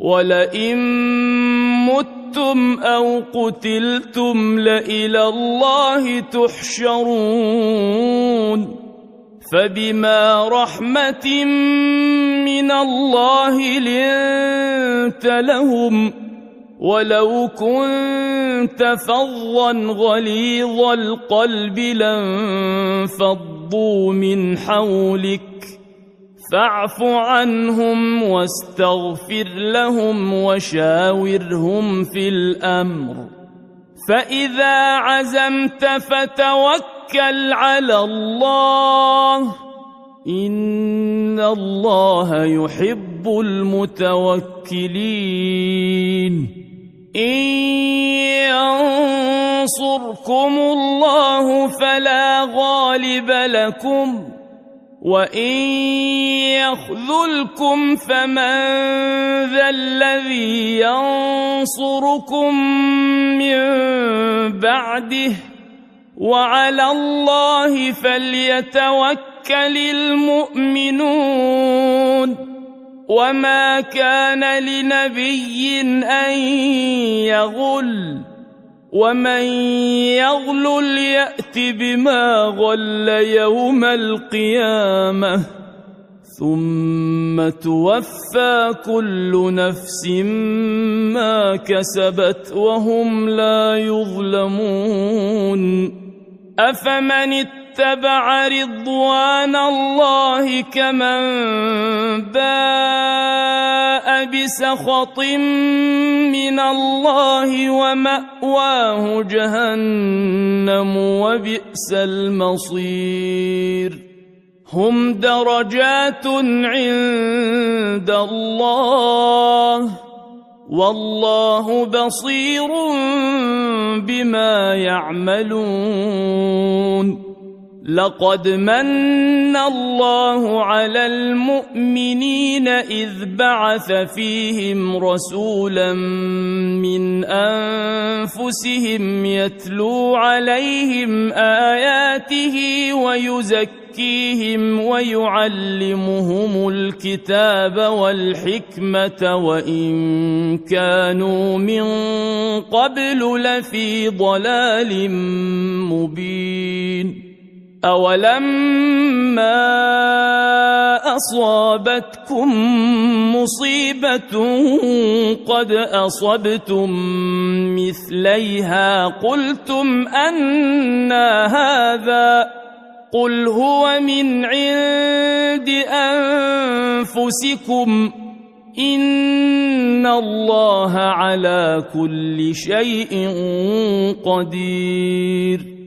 ولئن متم أو قتلتم لإلى الله تحشرون فبما رحمة من الله لنت لهم ولو كنت فظا غليظ القلب لانفضوا من حولك فاعف عنهم واستغفر لهم وشاورهم في الأمر فإذا عزمت فتوكل على الله إن الله يحب المتوكلين إن ينصركم الله فلا غالب لكم وإن يخذلكم فمن ذا الذي ينصركم من بعده وعلى الله فليتوكل المؤمنون وما كان لنبي أن يغل ومن يغلل يأت بما غل يوم القيامة ثم توفى كل نفس ما كسبت وهم لا يظلمون أفمن اتبع رضوان الله كمن باء بسخط من الله ومأواه جهنم وبئس المصير هم درجات عند الله والله بصير بما يعملون لقد من الله على المؤمنين إذ بعث فيهم رسولا من أنفسهم يتلو عليهم آياته ويزكيهم ويعلمهم الكتاب والحكمة وإن كانوا من قبل لفي ضلال مبين أولما أصابتكم مصيبة قد أصبتم مثليها قلتم أنى هذا قل هو من عند أنفسكم إن الله على كل شيء قدير